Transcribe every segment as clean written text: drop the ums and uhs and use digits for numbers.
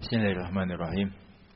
Bismillahirrahmanirrahim.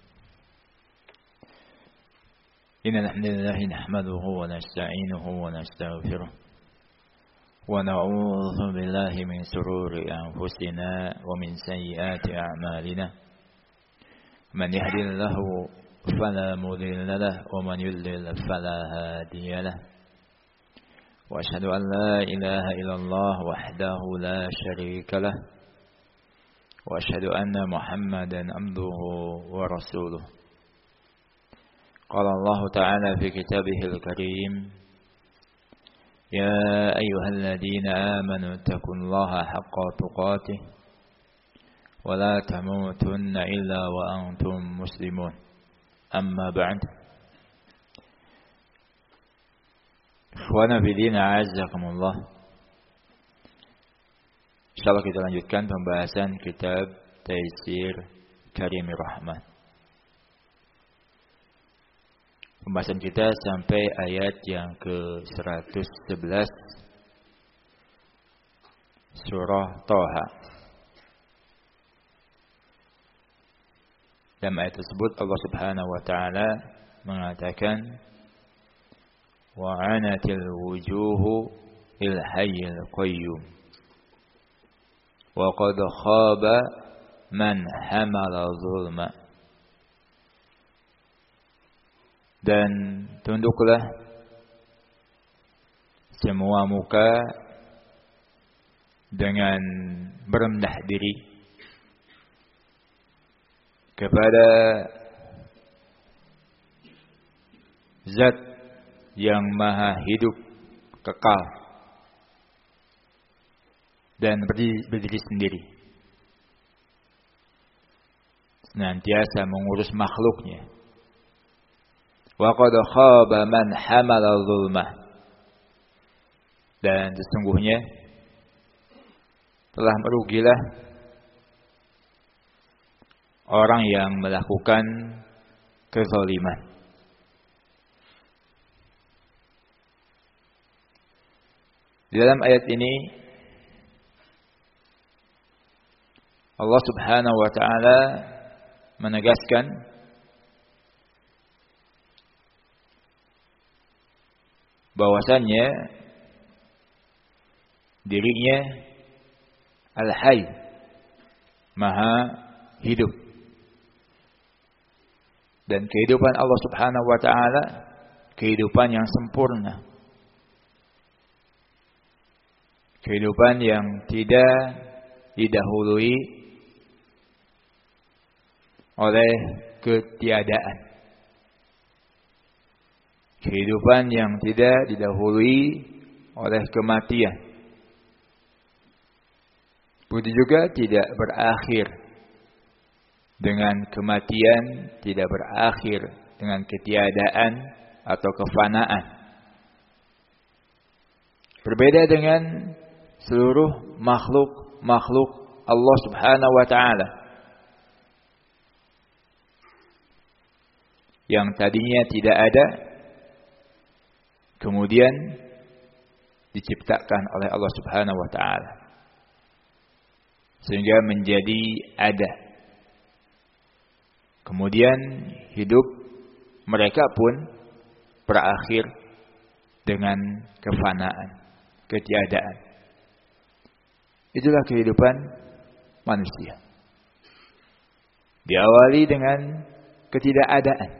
Innal hamdalillah nahmaduhu wa nasta'inuhu wa nastaghfiruh wa na'udzu billahi min shururi anfusina wa min sayyiati a'malina. Man yahdihillahu fala mudilla lahu wa man yudlil fala hadiya lahu. Wa asyhadu an la ilaha illallah wahdahu la syarika lahu. وأشهد أن محمدا عبده ورسوله. قال الله تعالى في كتابه الكريم: يا أيها الذين آمنوا اتقوا الله حق تقاته ولا تموتن إلا وأنتم مسلمون. أما بعد، إخوانا في الدين أعزكم الله. Insyaallah kita lanjutkan pembahasan kitab Taisir Karimir Rahman. Pembahasan kita sampai ayat yang ke-111 surah Thaha. Dalam ayat tersebut Allah Subhanahu wa taala mengatakan, wa 'anatil wujuhu lil hayyil qayyum wa qad khaba man hamala zulma. Dan tunduklah semua muka dengan merendah diri kepada Zat yang maha hidup kekal dan berdiri sendiri, senantiasa mengurus makhluknya. Wa qad khaba man hamala zulmah. Dan sesungguhnya telah merugilah orang yang melakukan kezaliman. Di dalam ayat ini Allah Subhanahu wa taala menegaskan bahwasannya dirinya Al-Hayy, Maha hidup. Dan kehidupan Allah Subhanahu wa taala kehidupan yang sempurna. Kehidupan yang tidak didahului oleh ketiadaan. Kehidupan yang tidak didahului oleh kematian. Begitu juga tidak berakhir dengan kematian, tidak berakhir dengan ketiadaan atau kefanaan. Berbeda dengan seluruh makhluk Allah Subhanahu wa taala yang tadinya tidak ada, kemudian diciptakan oleh Allah Subhanahu wa taala sehingga menjadi ada. Kemudian hidup mereka pun berakhir dengan kefanaan, ketiadaan. Itulah kehidupan manusia. Diawali dengan ketidakadaan.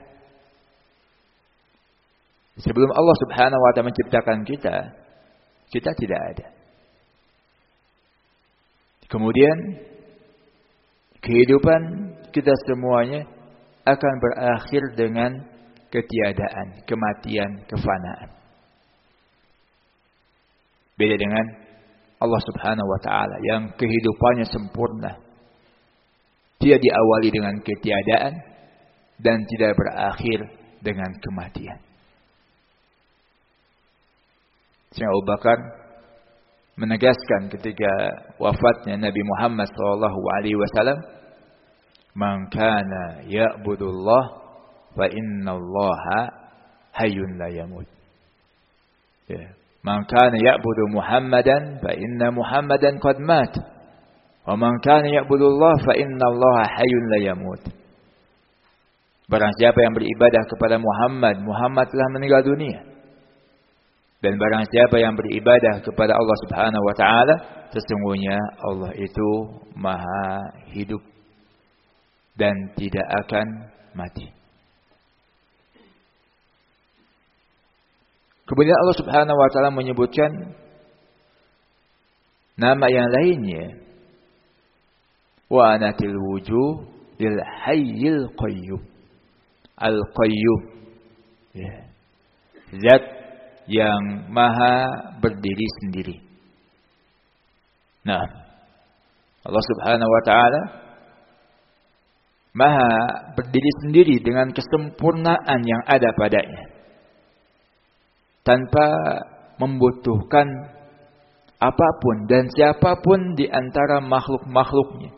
Sebelum Allah Subhanahu wa taala menciptakan kita, kita tidak ada. Kemudian kehidupan kita semuanya akan berakhir dengan ketiadaan, kematian, kefanaan. Beda dengan Allah Subhanahu wa taala yang kehidupannya sempurna. Tidak diawali dengan ketiadaan dan tidak berakhir dengan kematian. Sayyidina Abu Bakar menegaskan ketika wafatnya Nabi Muhammad SAW, "Man kana ya'budullah fa innallaha hayyun la yamut." Ya. Man kana ya'budu Muhammadan fa inna Muhammadan qad mat Wa man kana ya'budullah fa innallaha hayyun la yamut. Barang siapa yang beribadah kepada Muhammad, Muhammad telah meninggal dunia. Dan barang siapa yang beribadah kepada Allah Subhanahu wa taala, sesungguhnya Allah itu Maha hidup dan tidak akan mati. Kemudian Allah Subhanahu wa taala menyebutkan nama yang lainnya. Wa anatil wujuh lil hayyil qayyum. Al-Qayyum. Ya. Zat yang maha berdiri sendiri. Nah, Allah Subhanahu wa taala maha berdiri sendiri dengan kesempurnaan yang ada padanya, tanpa membutuhkan apapun dan siapapun di antara makhluk-makhluknya.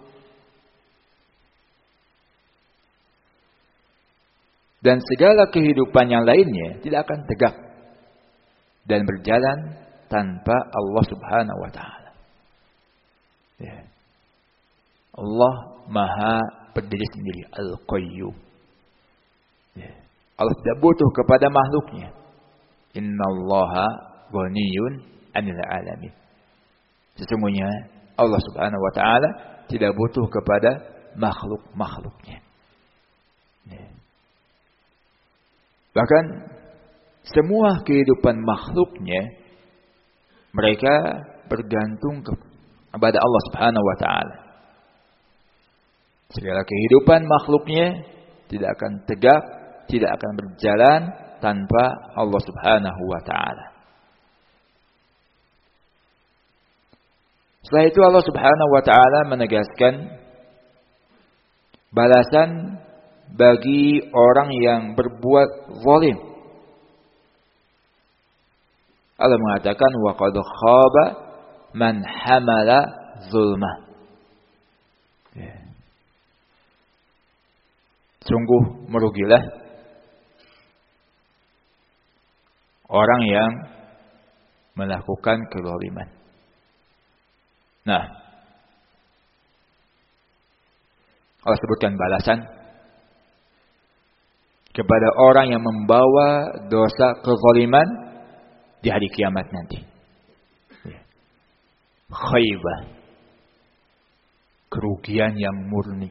Dan segala kehidupan yang lainnya tidak akan tegak dan berjalan tanpa Allah Subhanahu wa taala. Ya. Allah Maha berdiri sendiri, Al-Qayyum. Ya. Allah tidak butuh kepada makhluknya. Innallaha ghaniyun 'anil 'alamin. Sesungguhnya Allah Subhanahu wa taala tidak butuh kepada makhluk-makhluknya. Ya. Bahkan semua kehidupan makhluknya mereka bergantung kepada Allah Subhanahu wa taala. Segala kehidupan makhluknya tidak akan tegak, tidak akan berjalan tanpa Allah Subhanahu wa taala. Setelah itu Allah Subhanahu wa taala menegaskan balasan bagi orang yang berbuat zalim. Allah mengatakan wa qad khaba man hamala zulma. Sungguh merugilah orang yang melakukan kezaliman. Nah, Allah sebutkan balasan kepada orang yang membawa dosa kezaliman di hari kiamat nanti. Khaybah, kerugian yang murni.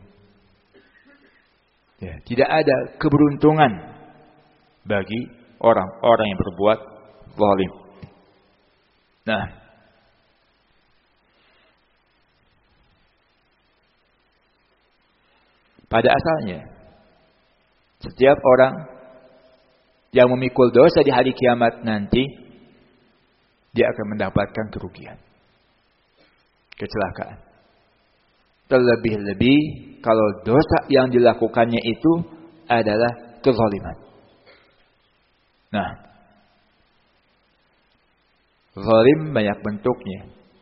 Ya, tidak ada keberuntungan bagi orang-orang yang berbuat zalim. Nah, pada asalnya setiap orang yang memikul dosa di hari kiamat nanti, dia akan mendapatkan kerugian, kecelakaan. Terlebih-lebih kalau dosa yang dilakukannya itu adalah kezaliman. Nah, zalim banyak bentuknya.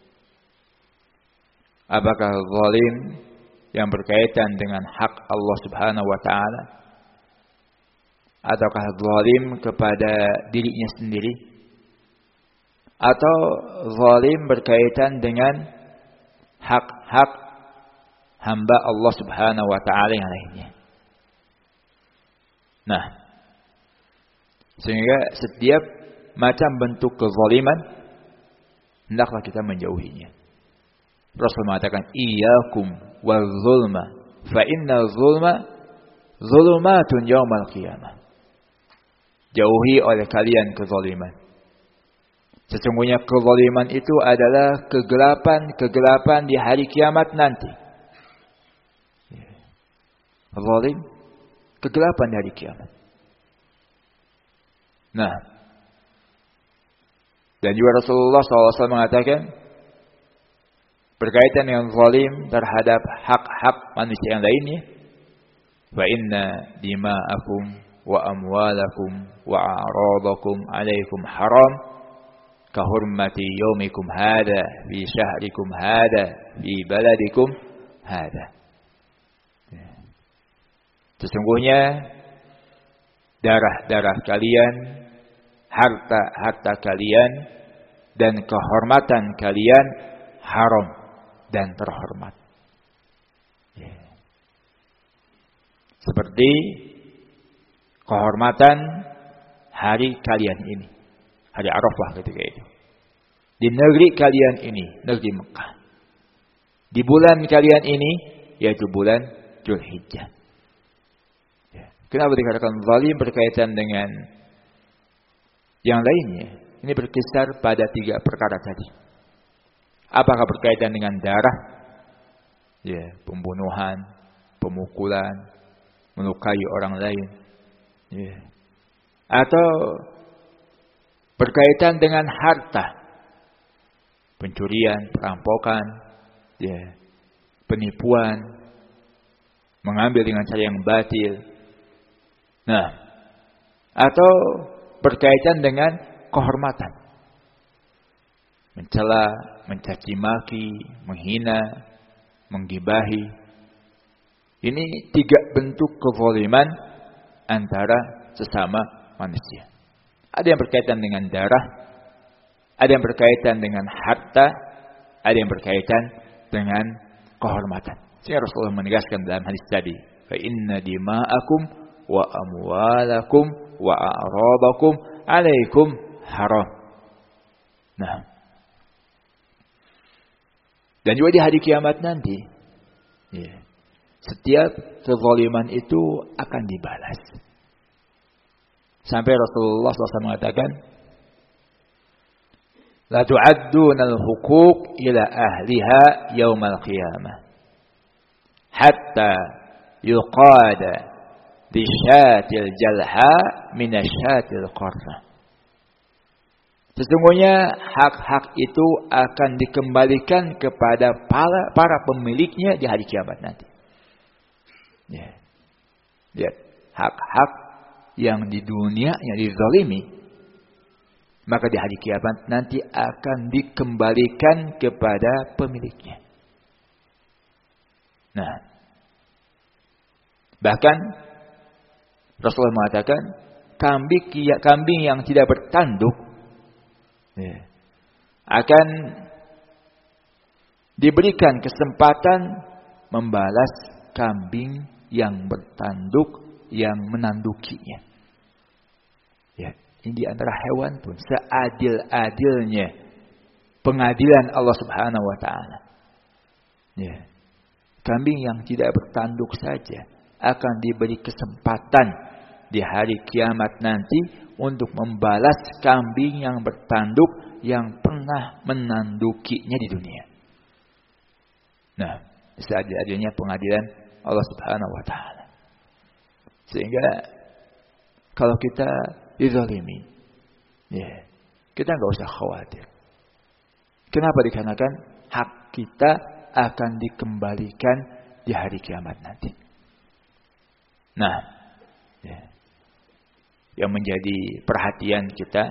Apakah zalim yang berkaitan dengan hak Allah Subhanahu wa taala, ataukah zalim kepada dirinya sendiri, atau zalim berkaitan dengan hak-hak hamba Allah Subhanahu wa taala yang lainnya. Nah, sehingga setiap macam bentuk kezaliman hendaklah kita menjauhinya. Rasul mengatakan iyyakum waz-zulma fa inna zulma zulumatun yaumal qiyamah. Jauhi oleh kalian kezaliman. Sesungguhnya kezaliman itu adalah kegelapan di hari kiamat nanti. Zalim, kegelapan di hari kiamat. Nah, dan juga Rasulullah SAW mengatakan berkaitan dengan zalim terhadap hak-hak manusia yang lainnya, fa inna dima'akum wa amwalakum wa a'radakum 'alaikum haram kahurmati yaumikum hada fi syahrikum hada fi baladikum hada. Sesungguhnya darah-darah kalian, harta-harta kalian, dan kehormatan kalian haram dan terhormat Ya. Seperti kehormatan hari kalian ini, hari Arafah ketika itu. Di negeri kalian ini, negeri Mekah. Di bulan kalian ini, yaitu bulan Dzulhijjah. Ya. Kenapa dikatakan zalim berkaitan dengan yang lainnya? Ini berkisar pada 3 perkara tadi. Apakah berkaitan dengan darah? Ya, pembunuhan, pemukulan, melukai orang lain. Ya. Atau berkaitan dengan harta, pencurian, perampokan, ya, penipuan, mengambil dengan cara yang batil. Nah, atau berkaitan dengan kehormatan, mencela, mencaci maki, menghina, menggibahi. Ini 3 bentuk kezaliman antara sesama manusia. Ada yang berkaitan dengan darah, ada yang berkaitan dengan harta, ada yang berkaitan dengan kehormatan. Sehingga Rasulullah menegaskan dalam hadis tadi, fa inna dima'akum wa amwalakum wa a'radakum alaikum haram. Nah, dan juga di hari kiamat nanti, ya, setiap kezaliman itu akan dibalas. Sampai Rasulullah SAW mengatakan, la tu'adduna al-huquq ila ahliha yaumal qiyamah hatta yuqada bi syatil jalha min asyatil qarra. Sesungguhnya hak-hak itu akan dikembalikan kepada para pemiliknya di hari kiamat nanti. Ya. Lihat, hak-hak yang di dunia yang dizalimi, maka di hari kiamat nanti akan dikembalikan kepada pemiliknya. Nah, bahkan Rasulullah mengatakan kambing yang tidak bertanduk, ya, akan diberikan kesempatan membalas kambing yang bertanduk yang menandukinya. Ya, ini di antara hewan pun seadil-adilnya pengadilan Allah Subhanahu wa taala. Ya. Kambing yang tidak bertanduk saja akan diberi kesempatan di hari kiamat nanti untuk membalas kambing yang bertanduk yang pernah menandukinya di dunia. Nah, seadil-adilnya pengadilan Allah Subhanahu wa taala. Sehingga kalau kita dizalimi, ya, kita enggak usah khawatir. Kenapa? Dikarenakan hak kita akan dikembalikan di hari kiamat nanti. Nah, ya, yang menjadi perhatian kita,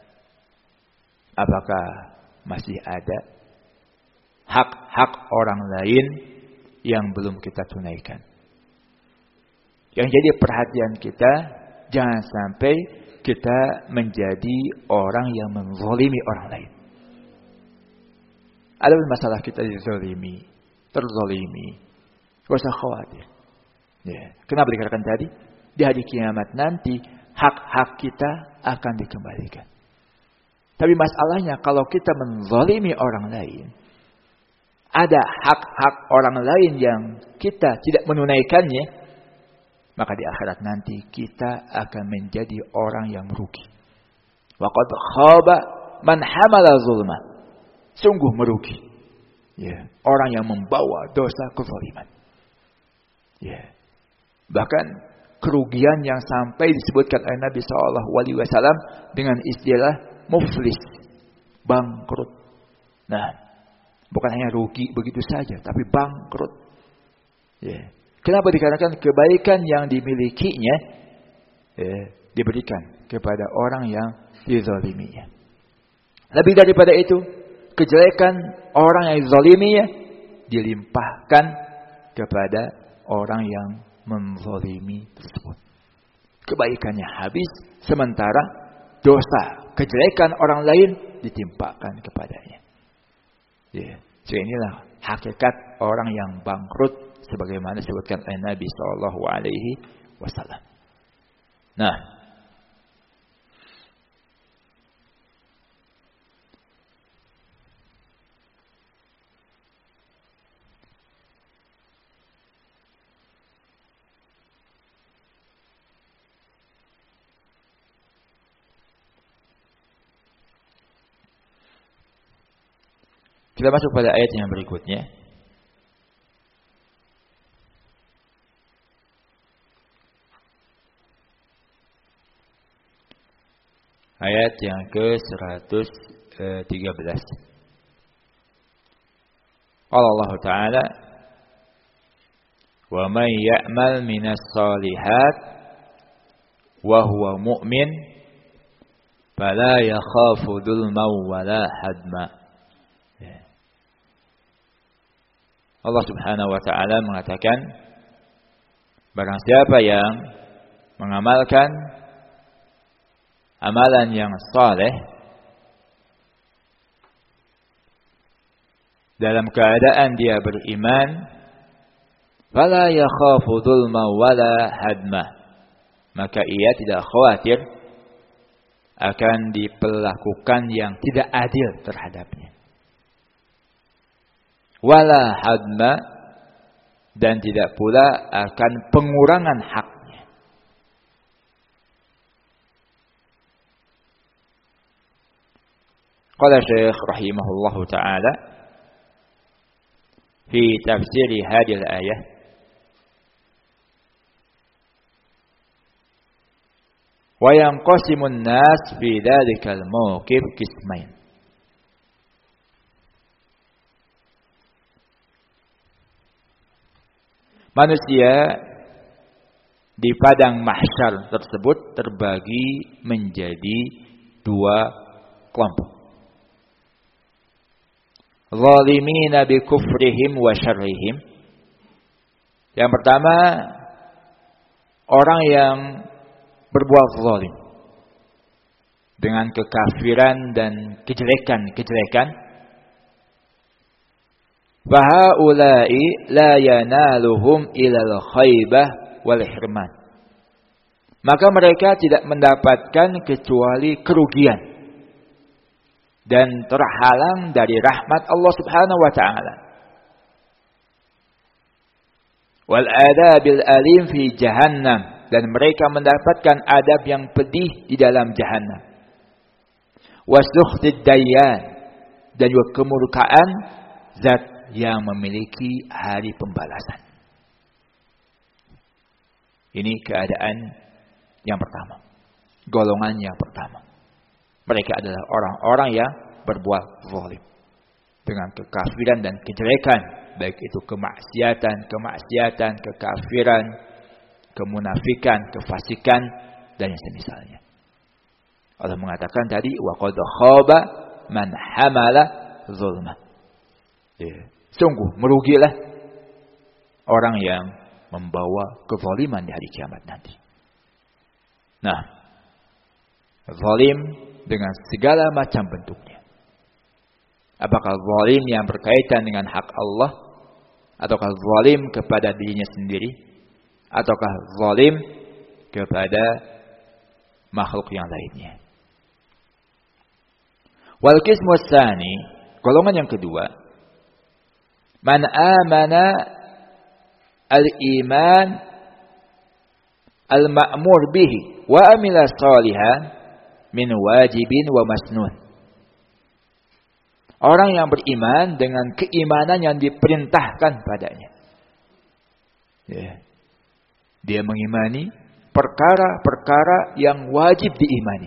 apakah masih ada hak-hak orang lain yang belum kita tunaikan? Yang jadi perhatian kita, jangan sampai kita menjadi orang yang menzalimi orang lain. Ada masalah kita dizalimi, terzalimi, gak usah khawatir. Ya. Kenapa dikatakan tadi? Di hari kiamat nanti hak-hak kita akan dikembalikan. Tapi masalahnya kalau kita menzalimi orang lain, ada hak-hak orang lain yang kita tidak menunaikannya, maka di akhirat nanti kita akan menjadi orang yang merugi. Wa qad khaba man hamala zulma. Sungguh merugi. Ya, orang yang membawa dosa kezaliman. Ya. Bahkan kerugian yang sampai disebutkan oleh Nabi SAW dengan istilah muflis, bangkrut. Nah, bukan hanya rugi begitu saja, tapi bangkrut. Ya. Kenapa? Dikarenakan kebaikan yang dimilikinya diberikan kepada orang yang dizaliminya. Lebih daripada itu, kejelekan orang yang dizaliminya dilimpahkan kepada orang yang menzalimi tersebut. Kebaikannya habis, sementara dosa, kejelekan orang lain ditimpakan kepadanya. Ya. Jadi inilah hakikat orang yang bangkrut sebagaimana disebutkan oleh Nabi sallallahu alaihi wasallam. Nah, kita masuk pada ayat yang berikutnya. Ayat yang ke-113. Qala Allah Ta'ala, "Wa man ya'mal minas shalihat wa huwa mu'min fala yakhafu dhulman wala hadma." Allah Subhanahu wa Ta'ala mengatakan, barang siapa yang mengamalkan amalan yang saleh dalam keadaan dia beriman, fala yakhafu dhulma wala hadma, maka ia tidak khawatir akan diperlakukan yang tidak adil terhadapnya. Wala hadma, dan tidak pula akan pengurangan haknya. Qala Syekh rahimahullahu ta'ala fi tafsir hadhihi al-ayah, wa yanqasimu an-nas fi dhalika al-mawqif qismain. Manusia di padang mahsyar tersebut terbagi menjadi dua kelompok. Zalimina bi kufrihim wa syarrihim. Yang pertama, orang yang berbuat zalim dengan kekafiran dan kejelekan-kejelekan. Fahaulai la yanaluhum ilal khaybah wal hirman. Maka mereka tidak mendapatkan kecuali kerugian dan terhalang dari rahmat Allah Subhanahu wa taala. Wal adabil alim fi jahannam, dan mereka mendapatkan adab yang pedih di dalam jahannam. Wasuhtid dayyan, dan juga kemurkaan zat yang memiliki hari pembalasan. Ini keadaan yang pertama. Golongan yang pertama. Mereka adalah orang-orang yang berbuat zalim dengan kekafiran dan kejelekan, baik itu kemaksiatan, kekafiran, kemunafikan, kefasikan, dan yang semisalnya. Allah mengatakan tadi, wa qad khaba man hamala zulma. Sungguh merugilah orang yang membawa kezaliman di hari kiamat nanti. Nah, zalim dengan segala macam bentuknya. Apakah zalim yang berkaitan dengan hak Allah, ataukah zalim kepada dirinya sendiri, ataukah zalim kepada makhluk yang lainnya. Wal qismu tsani, golongan yang kedua, man amana al-iman al-ma'mur bihi wa amila salihan min wajibin wa masnun. Orang yang beriman dengan keimanan yang diperintahkan padanya. Dia mengimani perkara-perkara yang wajib diimani.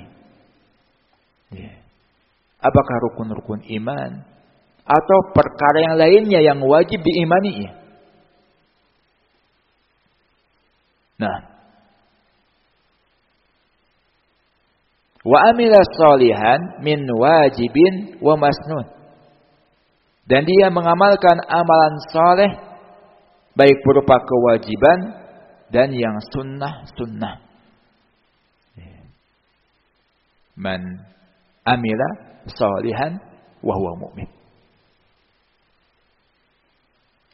Apakah rukun-rukun iman atau perkara yang lainnya yang wajib diimani. Nah, wa amila salihan min wajibin wa masnun, dan dia mengamalkan amalan saleh baik berupa kewajiban dan yang sunnah-sunnah. Man amila salihan wa huwa mu'min.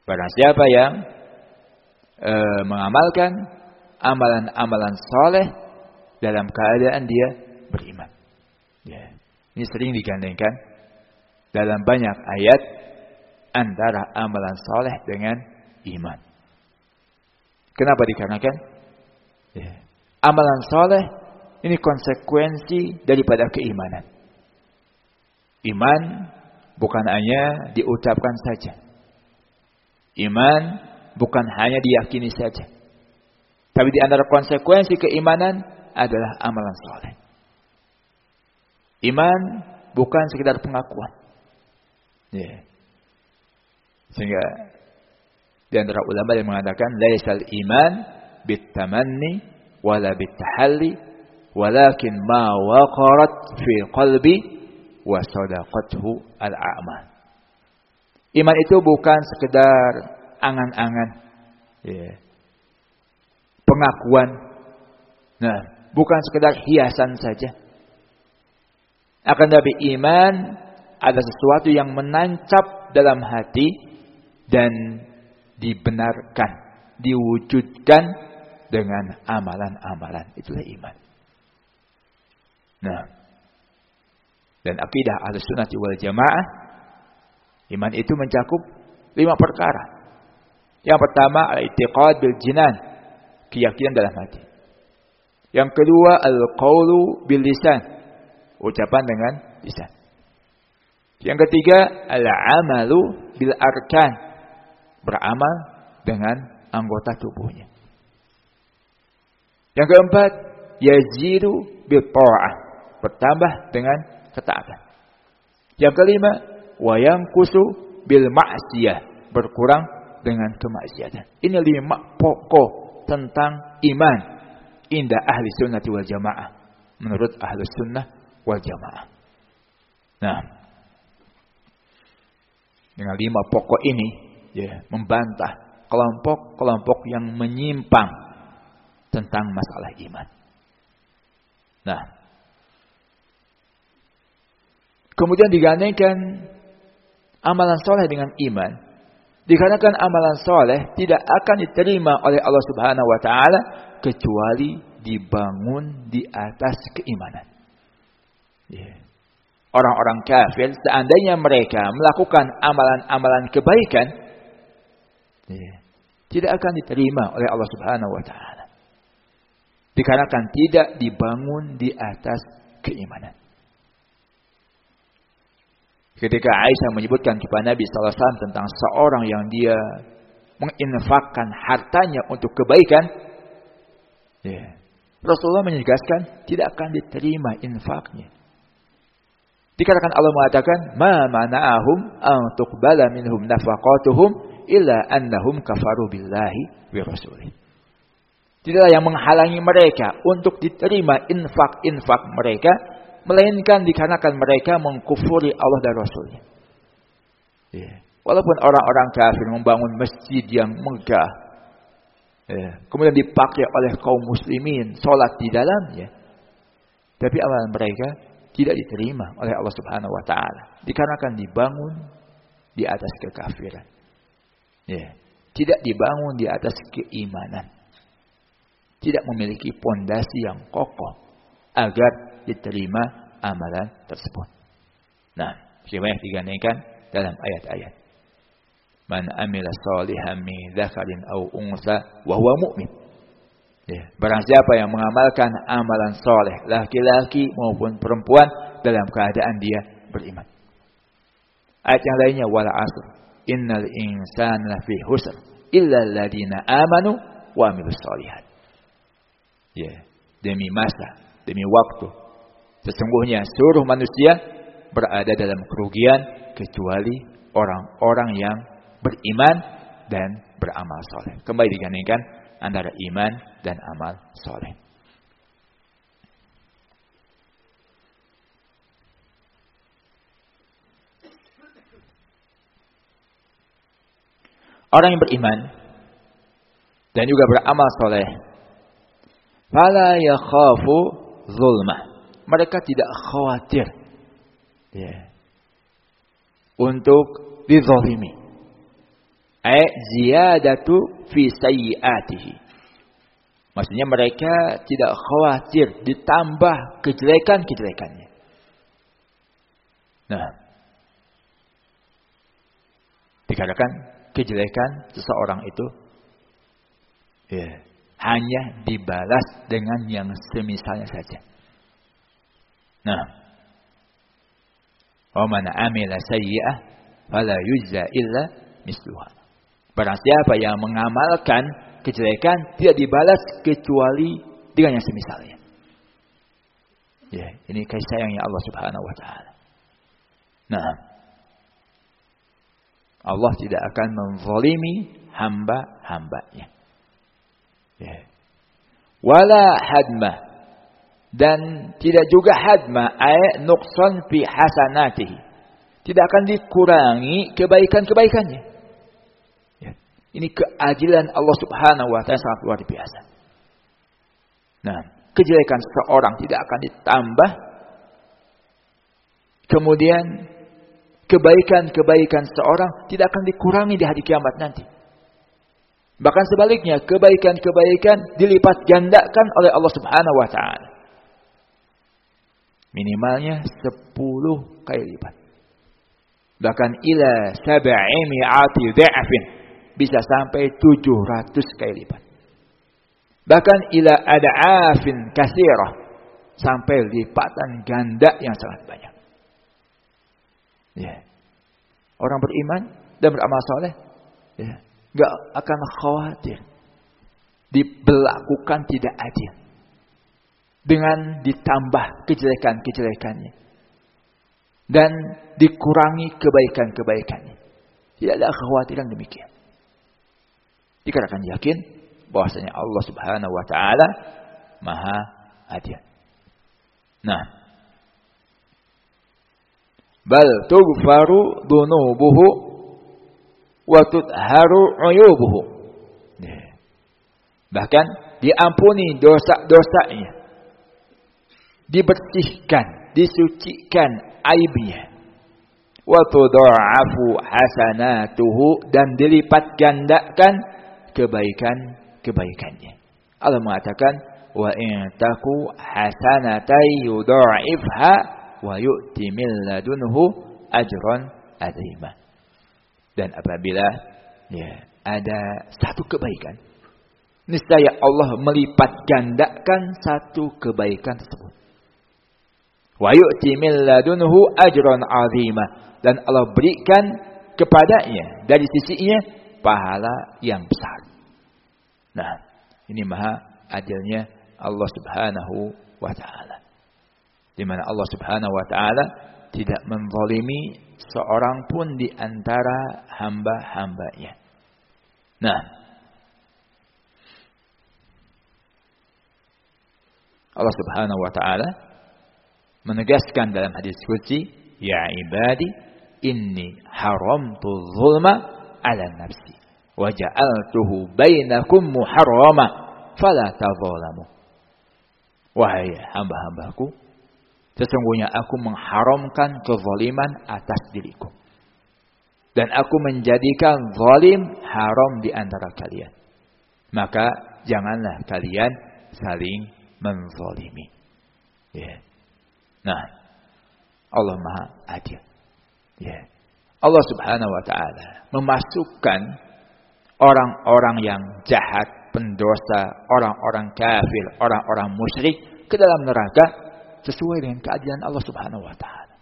Barang siapa yang mengamalkan amalan-amalan soleh dalam keadaan dia beriman. Ya. Ini sering digandengkan dalam banyak ayat antara amalan soleh dengan iman. Kenapa dikarenakan? Ya. Amalan soleh ini konsekuensi daripada keimanan. Iman bukan hanya diucapkan saja. Iman bukan hanya diyakini saja. Tapi di antara konsekuensi keimanan adalah amalan soleh. Iman bukan sekedar pengakuan. Ya. Sehingga di antara ulama yang mengatakan laisal iman bitamanni wala bitahalli walakin ma waqarat fi qalbi wa sadaqathu al-a'mal. Iman itu bukan sekedar angan-angan, ya. Pengakuan. Nah, bukan sekedar hiasan saja. Akan tetapi iman ada sesuatu yang menancap dalam hati dan dibenarkan, diwujudkan dengan amalan-amalan. Itulah iman. Nah, dan akidah Ahlussunnah wal Jamaah, iman itu mencakup 5 perkara. Yang pertama, al-i'tiqad bil jinan, keyakinan dalam hati. Yang kedua, al-qaulu bil lisan, ucapan dengan lisan. Yang ketiga, al-amalu bil arkan, beramal dengan anggota tubuhnya. Yang keempat, yazidu bil ta'ah, bertambah dengan ketaatan. Yang kelima, wa yanqusu bil ma'siyah, berkurang dengan kemaksiatan. Ini 5 pokok tentang iman indah ahli sunnah wal jamaah, menurut ahli sunnah wal jamaah. Nah, dengan 5 pokok ini, ya, membantah kelompok-kelompok yang menyimpang tentang masalah iman. Nah, kemudian digandengkan amalan soleh dengan iman, dikarenakan amalan soleh tidak akan diterima oleh Allah Subhanahu wa taala kecuali dibangun di atas keimanan. Yeah. Orang-orang kafir seandainya mereka melakukan amalan-amalan kebaikan, yeah, tidak akan diterima oleh Allah Subhanahu wa taala. Dikarenakan tidak dibangun di atas keimanan. Ketika Aisyah menyebutkan kepada Nabi SAW tentang seorang yang dia menginfakkan hartanya untuk kebaikan, ya, Rasulullah menegaskan tidak akan diterima infaknya. Dikatakan Allah mengatakan, "Ma mana'ahum an tuqbala minhum nafaqatuhum illa annahum kafaru billahi wa rasulih." Tidaklah yang menghalangi mereka untuk diterima infak-infak mereka, melainkan dikarenakan mereka mengkufuri Allah dan Rasulnya. Ya. Walaupun orang-orang kafir membangun masjid yang megah, ya, kemudian dipakai oleh kaum muslimin, sholat di dalamnya, tapi amalan mereka tidak diterima oleh Allah Subhanahu wa taala dikarenakan dibangun di atas kekafiran. Ya. Tidak dibangun di atas keimanan. Tidak memiliki pondasi yang kokoh agar diterima amalan tersebut. Nah, banyak digandengkan dalam ayat-ayat. Man amila shalihan min dzakarin aw unsa wa huwa mu'min. Ya, barang siapa yang mengamalkan amalan soleh, laki-laki maupun perempuan, dalam keadaan dia beriman. Ayat yang lainnya, wal 'asr innal insana lafi khusr illa alladziina amanu wa 'amilus shalihat. Ya, demi masa, demi waktu, sesungguhnya seluruh manusia berada dalam kerugian kecuali orang-orang yang beriman dan beramal soleh. Kembali digandengkan antara iman dan amal soleh. Orang yang beriman dan juga beramal soleh, fala yakhafu zulmah, mereka tidak khawatir, ya, untuk dizalimi. Ziyadatu fi sayyiatihi. Maksudnya mereka tidak khawatir ditambah kejelekan-kejelekannya. Nah, dikatakan kejelekan seseorang itu hanya dibalas dengan yang semisalnya saja. Nah, wa man amila sayyi'ah fala yujza illa misluha. Barang siapa yang mengamalkan kejelekan tidak dibalas kecuali dengan yang semisalnya. Ini kasih sayangnya Allah Subhanahu wa taala. Nah, Allah tidak akan menzalimi hamba-hambanya. Wala hadma, dan tidak juga hadma nuqsan fi hasanatihi. Tidak akan dikurangi kebaikan-kebaikannya. Ini keadilan Allah Subhanahu wa taala sangat luar biasa. Nah, kejelekan seseorang tidak akan ditambah. Kemudian kebaikan-kebaikan seseorang tidak akan dikurangi di hari kiamat nanti. Bahkan sebaliknya, kebaikan-kebaikan dilipat gandakan oleh Allah Subhanahu wa taala. Minimalnya 10 kali lipat. Bahkan ila 700 dha'fin. Bisa sampai 700 kali lipat. Bahkan ila ad'afin katsirah, sampai lipatan ganda yang sangat banyak. Orang beriman dan beramal saleh enggak akan khawatir diberlakukan tidak adil dengan ditambah kejelekan-kejelekannya dan dikurangi kebaikan-kebaikannya. Tidak ada kekhawatiran demikian. Dikatakan yakin bahwasanya Allah Subhanahu wa taala Maha Adil. Nah, bal tughfaru dunubuhu wa tudharu uyubuhu. Bahkan diampuni dosa-dosanya, dibersihkan, disucikan aibnya. Wa tudha'afu hasanatuhu, dan dilipat gandakan kebaikan-kebaikannya. Allah mengatakan, wa in taku hasanatay yudha'ifha wa yu'ti min ladunhu ajran azima. Dan apabila ada satu kebaikan, niscaya Allah melipat gandakan satu kebaikan tersebut. Wa yu'ti min ladunhu ajran azima, dan Allah berikan kepadanya dari sisinya pahala yang besar. Nah, ini maha adilnya Allah Subhanahu wa taala. Di mana Allah Subhanahu wa taala tidak menzalimi seorang pun di antara hamba-hambanya. Nah, Allah Subhanahu wa taala menegaskan dalam hadis qudsi, ya ibadi inni haramtu zulma ala nafsi wa ja'altuhu bainakum muharrama fala tadzalamu. Wahai hamba-hambaku, sesungguhnya aku mengharamkan kezaliman atas diriku, dan aku menjadikan zalim haram di antara kalian. Maka janganlah kalian saling menzalimi. Nah, Allah Maha Adil. Allah Subhanahu wa taala memasukkan orang-orang yang jahat, pendosa, orang-orang kafir, orang-orang musyrik ke dalam neraka sesuai dengan keadilan Allah Subhanahu wa taala.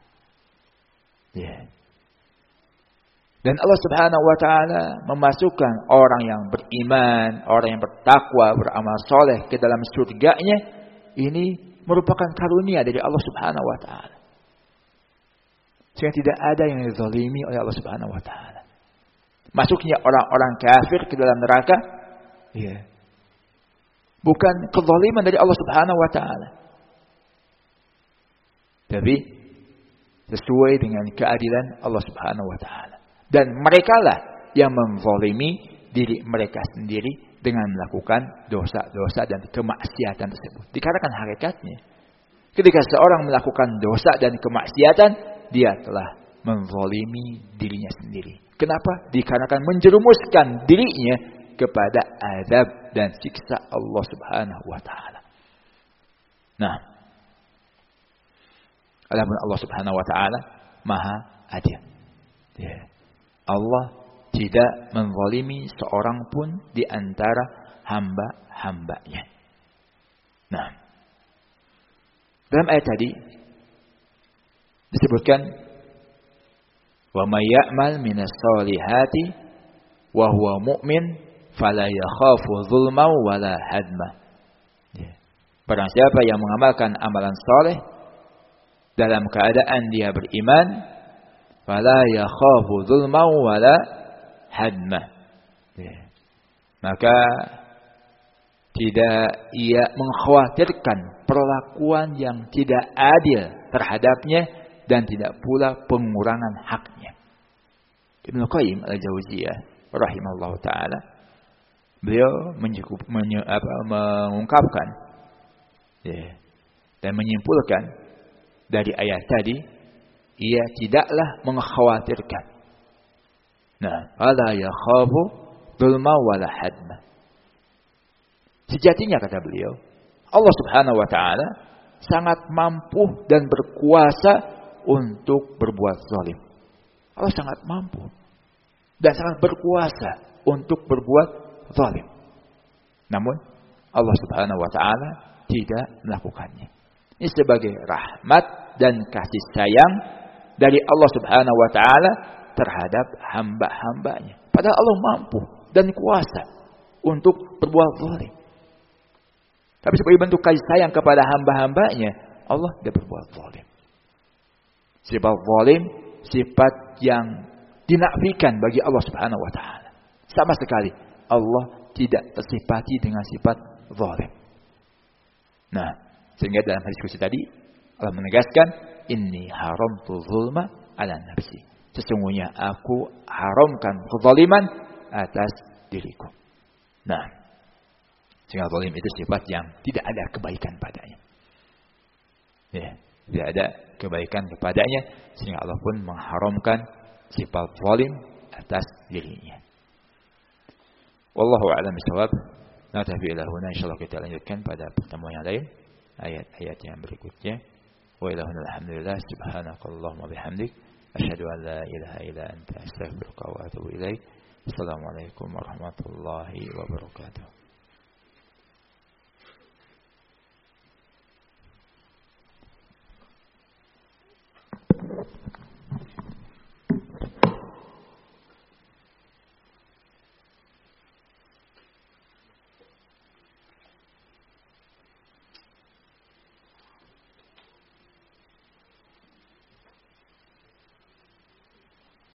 Dan Allah Subhanahu wa taala memasukkan orang yang beriman, orang yang bertakwa, beramal soleh ke dalam surganya. Ini merupakan karunia dari Allah Subhanahu wa taala. Sehingga tidak ada yang dizalimi oleh Allah Subhanahu wa taala. Masuknya orang-orang kafir ke dalam neraka, bukan kezaliman dari Allah Subhanahu wa taala, tapi sesuai dengan keadilan Allah Subhanahu wa taala. Dan merekalah yang menzalimi diri mereka sendiri dengan melakukan dosa-dosa dan kemaksiatan tersebut. Dikatakan hakikatnya, ketika seorang melakukan dosa dan kemaksiatan, dia telah menzalimi dirinya sendiri. Kenapa? Dikarenakan menjerumuskan dirinya kepada azab dan siksa Allah Subhanahu wa taala. Nah, adapun Allah Subhanahu wa taala Maha Adil. Ya. Allah tidak menzalimi seorang pun di antara hamba-hambanya. Nah, dalam ayat tadi disebutkan wa may ya'mal minas solihati wa huwa mu'min fala yakhafu zulma wala hadma. Ya. Barang siapa yang mengamalkan amalan soleh dalam keadaan dia beriman, fala yakhafu zulma wala hadma. Ya. Maka tidak ia mengkhawatirkan perlakuan yang tidak adil terhadapnya dan tidak pula pengurangan haknya. Ibnu Qayyim al-Jauziyah rahimahullah taala beliau mengungkapkan ya, dan menyimpulkan dari ayat tadi, ia tidaklah mengkhawatirkan. Nah, ala yakhafu dzulma wala hadma. Sejatinya kata beliau, Allah Subhanahu wa taala sangat mampu dan berkuasa untuk berbuat zalim. Allah sangat mampu dan sangat berkuasa untuk berbuat zalim. Namun Allah Subhanahu wa taala tidak melakukannya. Ini sebagai rahmat dan kasih sayang dari Allah Subhanahu wa taala terhadap hamba-hambanya. Padahal Allah mampu dan kuasa untuk berbuat zalim. Tapi sebagai bentuk kasih sayang kepada hamba-hambanya, Allah tidak berbuat zalim. Sifat zalim sifat yang dinafikan bagi Allah Subhanahu wa taala. Sama sekali Allah tidak tersifati dengan sifat zalim. Nah, sehingga dalam hadis qudsi tadi Allah menegaskan, inni haramtu zulma ala nafsi. Sesungguhnya aku haramkan kezaliman atas diriku. Nah, sehingga zalim itu sifat yang tidak ada kebaikan padanya. Ya, tidak ada kebaikan kepadanya, sehingga Allah pun mengharamkan sifat zalim atas dirinya. Wallahu a'lam bishawab. Naktafi ila huna, insyaallah kita lanjutkan pada pertemuan yang lain, ayat-ayat yang berikutnya. Wa ilahuna alhamdulillah, subhanakallahumma bihamdik, asyhadu an la ilaha illa anta, astaghfiruka wa atubu ilaik. Assalamualaikum warahmatullahi wabarakatuh.